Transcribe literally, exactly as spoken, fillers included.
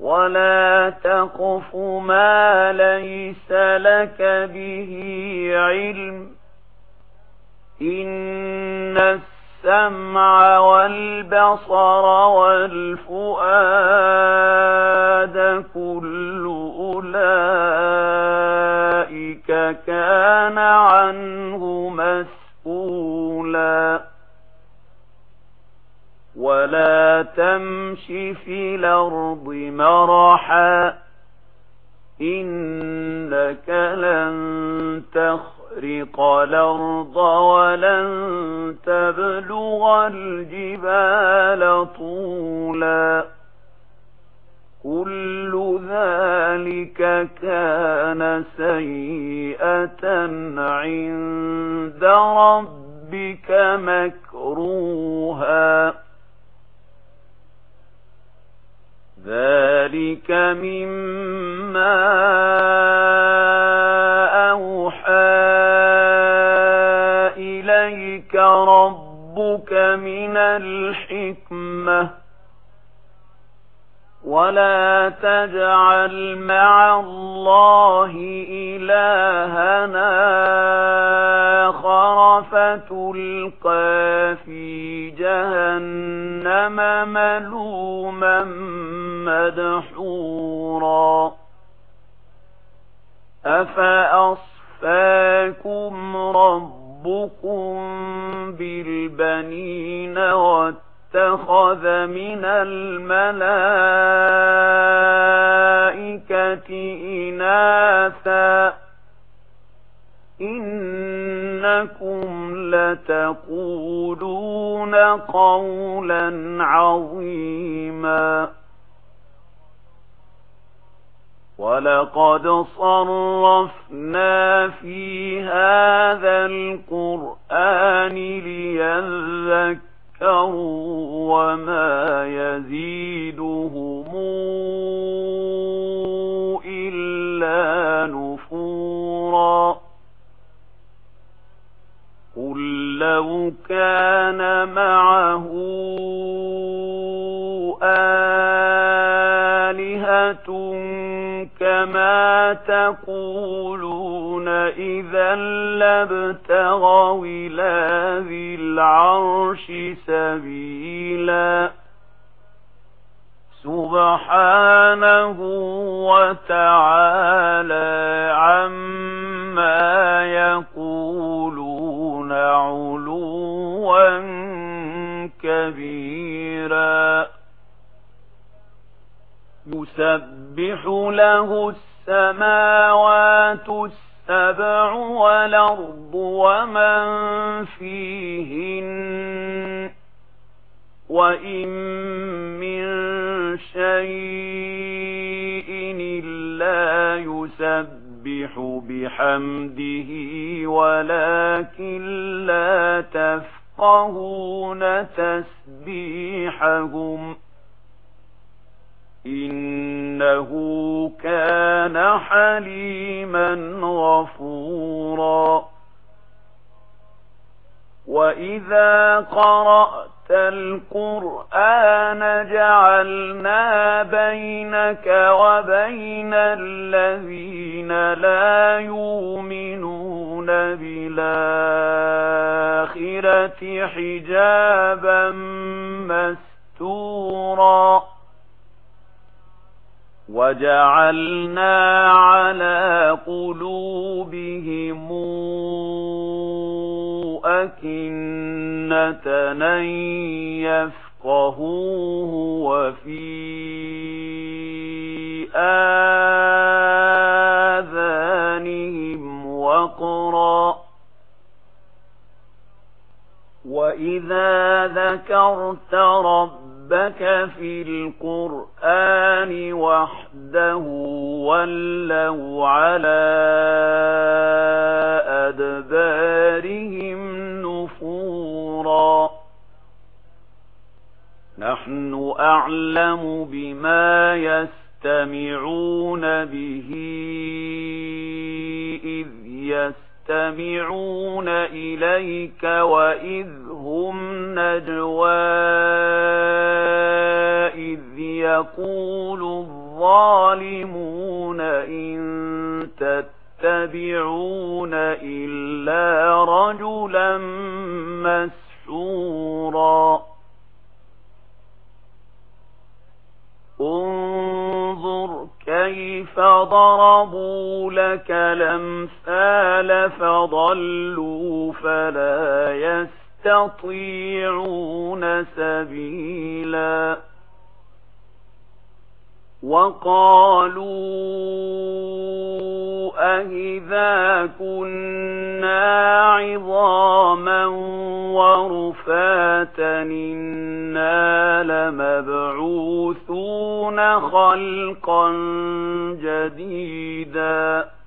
ولا تقف ما ليس لك به علم إن السمع والبصر والفؤاد كل أولئك كان عنه مسؤولا ولا تمش في الأرض مرحا إنك لن تخرق الأرض ولن تبلغ الجبال طولا كل ذلك كان سيئة عند ربك مكروها ذلك مما أوحى إليك ربك من الحكمة ولا تجعل مع الله إلهنا آخر فتلقى في جهنم ملوما مدحورا أفأصفاكم ربكم بالبنين واتخذ من الملائكة إناثا إنكم لتقولون قولا عظيما ولقد صرفنا في هذا القرآن ليذكروا وما يزيدهم إلا نفورا قل لو كان معه آلهة كما تقولون إذا لابتغوا إلى ذي العرش سبيلا سبحانه وتعالى عما يقولون علوا كبيرا يسبح له السماوات السبع والأرض ومن فيهن وإن من شيء إلا يسبح بحمده ولكن لا تفقهون تسبيحهم إنه كان حليما غفورا وإذا قرأت القرآن جعلنا بينك وبين الذين لا يؤمنون بالآخرة حجابا مستورا وجعلنا على قلوبهم أكنة أن يفقهوه وفي آذانهم وقرا وإذا ذكرت ربك في القرآن وحده ولوا على أدبارهم نفورا نحن أعلم بما يستمعون به إذ يستمعون إليك وإذ هم نجوى إذ يقول الظالمون إن تتبعون إلا رجلا مسحورا انظر كيف ضربوا لك الأمثال فضلوا فلا يستطيعون سبيلا وقالوا أإذا كنا عظاما ورفاتا إنا لمبعوثون خلقا جديدا